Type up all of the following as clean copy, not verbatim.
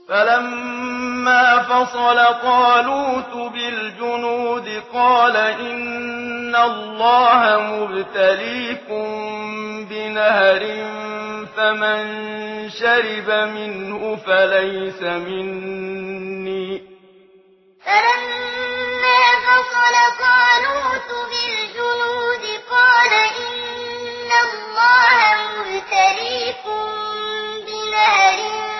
فلما فصل طالوت بالجنود قال إن الله مبتليكم بنهر فمن شرب منه فليس مني فلما فصل طالوت بالجنود قال إن الله مبتليكم بنهر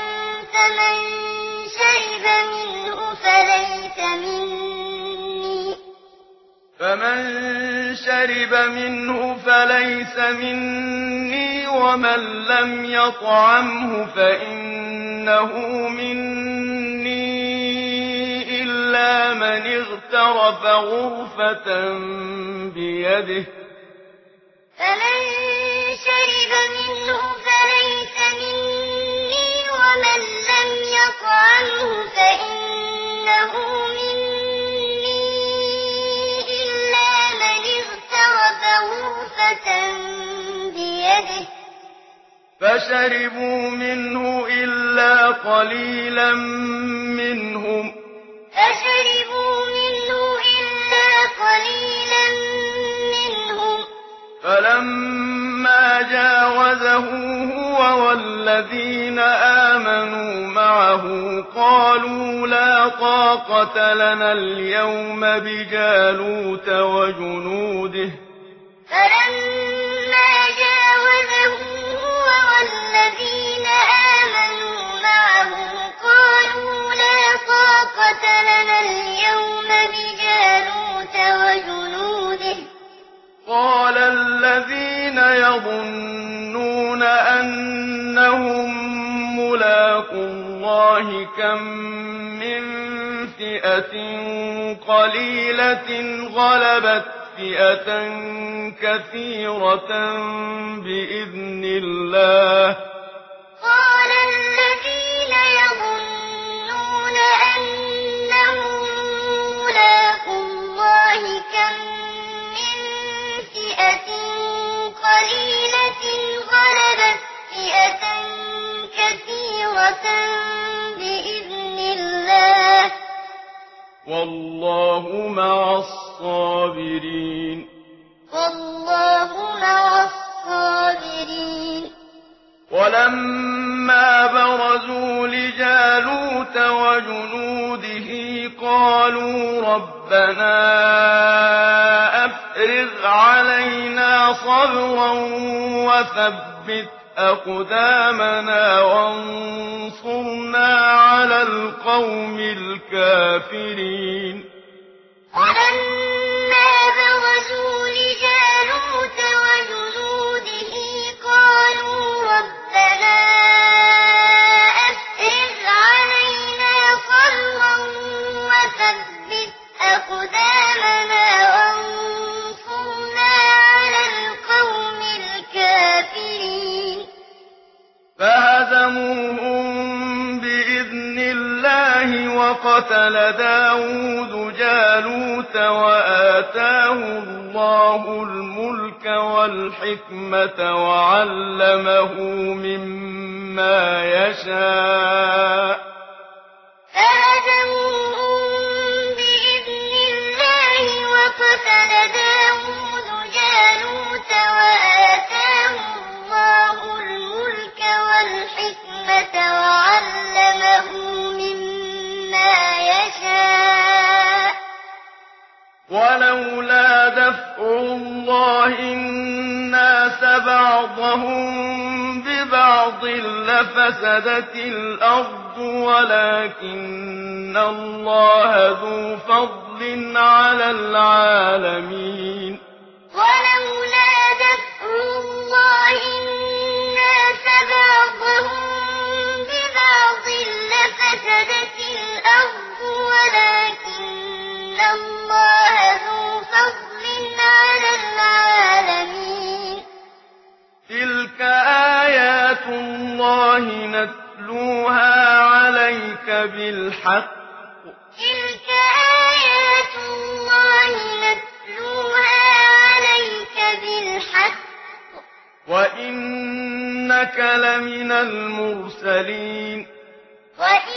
فمن شرب منه فليس مني ومن لم يطعمه فإنه مني إلا من اغترف غرفة بيده فمن شرب منه فليس مني ومن لم يطعمه فإنه مني إلا من اغترف غرفة بيده فشربوا منه إلا قليلا منهم فلما جاوزه هو والذين آمنوا معه قالوا لا طاقة لنا اليوم بجالوت وجنوده فلما جاوزه هو والذين آمنوا معه قالوا لا طاقة لنا اليوم بجالوت وجنوده قال الذين يظنون أنهم ملاقو الله كم من فئة قليلة غلبت فئة كثيرة بإذن الله قال الذين يظنون أنهم ملاقو الله كم من فئة قليلة غلبت فئة كثيرة بإذن الله والله مع الصابرين ولما برزوا لجالوت وجنوده قالوا ربنا أفرغ علينا صبرا وثبت أقدامنا وانصرنا على القوم الكافرين ولما برزوا لجالوت وجنوده قالوا ربنا أفرغ علينا صبرا وثبت أقدامنا وانصرنا على القوم الكافرين فهزموهم بإذن الله وقتل داود جالوت وآتاه الله الملك والحكمة وعلمه مما يشاء فهزموهم بإذن الله وقتل داود جالوت وآتاه الله الملك والحكمة وعلمه مما يشاء ولولا دفع الله الناس بعضهم ببعض لفسدت الأرض ولكن الله ذو فضل على العالمين ولولا دفع الله الناس بعضهم ببعض لفسدت الأرض ولكن الله ذو فضل على العالمين تلك آيات الله نتلوها عليك بالحق وإنك لمن المرسلين